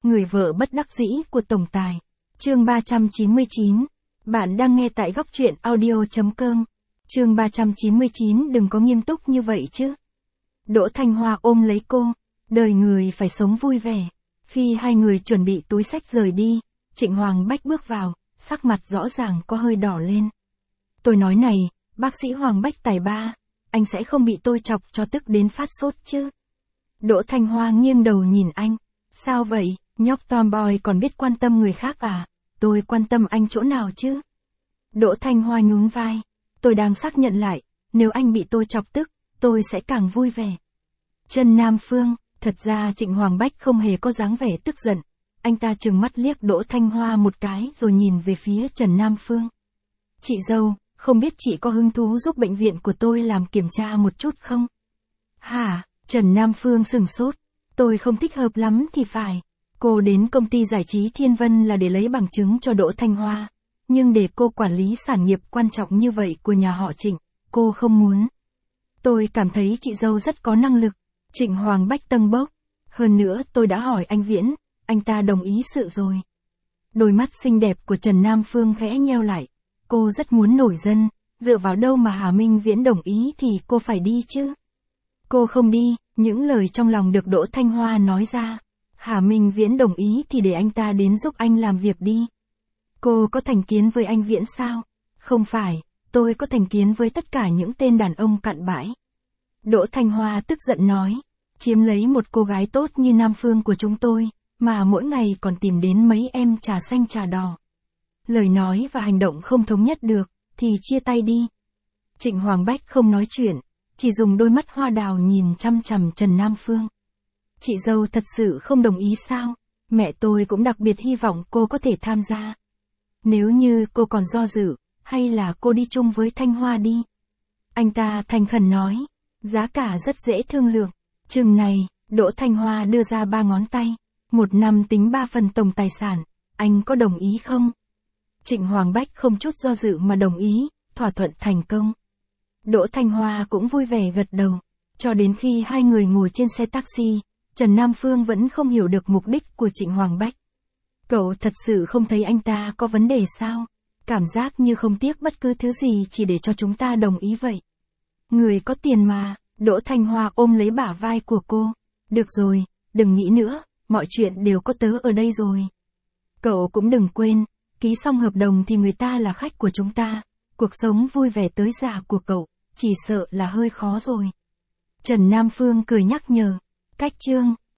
Người vợ bất đắc dĩ của tổng tài. Chương 399. Bạn đang nghe tại góc truyện audio.com. Chương 399. Đừng có nghiêm túc như vậy chứ. Đỗ Thanh Hoa ôm lấy cô. Đời người phải sống vui vẻ. Khi hai người chuẩn bị túi xách rời đi, Trịnh Hoàng Bách bước vào, sắc mặt rõ ràng có hơi đỏ lên. Tôi nói này, bác sĩ Hoàng Bách tài ba, anh sẽ không bị tôi chọc cho tức đến phát sốt chứ. Đỗ Thanh Hoa nghiêng đầu nhìn anh. Sao vậy, nhóc tomboy còn biết quan tâm người khác à? Tôi quan tâm anh chỗ nào chứ? Đỗ Thanh Hoa nhún vai. Tôi đang xác nhận lại, nếu anh bị tôi chọc tức, tôi sẽ càng vui vẻ. Trần Nam Phương, thật ra Trịnh Hoàng Bách không hề có dáng vẻ tức giận. Anh ta trừng mắt liếc Đỗ Thanh Hoa một cái rồi nhìn về phía Trần Nam Phương. Chị dâu, không biết chị có hứng thú giúp bệnh viện của tôi làm kiểm tra một chút không? Hả? Trần Nam Phương sửng sốt. Tôi không thích hợp lắm thì phải. Cô đến công ty giải trí Thiên Vân là để lấy bằng chứng cho Đỗ Thanh Hoa. Nhưng để cô quản lý sản nghiệp quan trọng như vậy của nhà họ Trịnh, cô không muốn. Tôi cảm thấy chị dâu rất có năng lực. Trịnh Hoàng Bách tâng bốc. Hơn nữa tôi đã hỏi anh Viễn, anh ta đồng ý sự rồi. Đôi mắt xinh đẹp của Trần Nam Phương khẽ nheo lại. Cô rất muốn nổi dân, dựa vào đâu mà Hà Minh Viễn đồng ý thì cô phải đi chứ. Cô không đi, những lời trong lòng được Đỗ Thanh Hoa nói ra. Hà Minh Viễn đồng ý thì để anh ta đến giúp anh làm việc đi. Cô có thành kiến với anh Viễn sao? Không phải, tôi có thành kiến với tất cả những tên đàn ông cặn bãi. Đỗ Thanh Hoa tức giận nói, chiếm lấy một cô gái tốt như Nam Phương của chúng tôi, mà mỗi ngày còn tìm đến mấy em trà xanh trà đỏ. Lời nói và hành động không thống nhất được, thì chia tay đi. Trịnh Hoàng Bách không nói chuyện, chỉ dùng đôi mắt hoa đào nhìn chăm chằm Trần Nam Phương. Chị dâu thật sự không đồng ý sao? Mẹ tôi cũng đặc biệt hy vọng cô có thể tham gia. Nếu như cô còn do dự, hay là cô đi chung với Thanh Hoa đi. Anh ta thành khẩn nói, giá cả rất dễ thương lượng. Chừng này, Đỗ Thanh Hoa đưa ra 3 ngón tay. 1 năm tính 3 phần tổng tài sản, anh có đồng ý không? Trịnh Hoàng Bách không chút do dự mà đồng ý, thỏa thuận thành công. Đỗ Thanh Hoa cũng vui vẻ gật đầu. Cho đến khi hai người ngồi trên xe taxi, Trần Nam Phương vẫn không hiểu được mục đích của Trịnh Hoàng Bách. Cậu thật sự không thấy anh ta có vấn đề sao? Cảm giác như không tiếc bất cứ thứ gì chỉ để cho chúng ta đồng ý vậy. Người có tiền mà. Đỗ Thanh Hoa ôm lấy bả vai của cô. Được rồi, đừng nghĩ nữa, mọi chuyện đều có tớ ở đây rồi. Cậu cũng đừng quên, ký xong hợp đồng thì người ta là khách của chúng ta. Cuộc sống vui vẻ tới già của cậu, chỉ sợ là hơi khó rồi. Trần Nam Phương cười nhắc nhở. Cách chương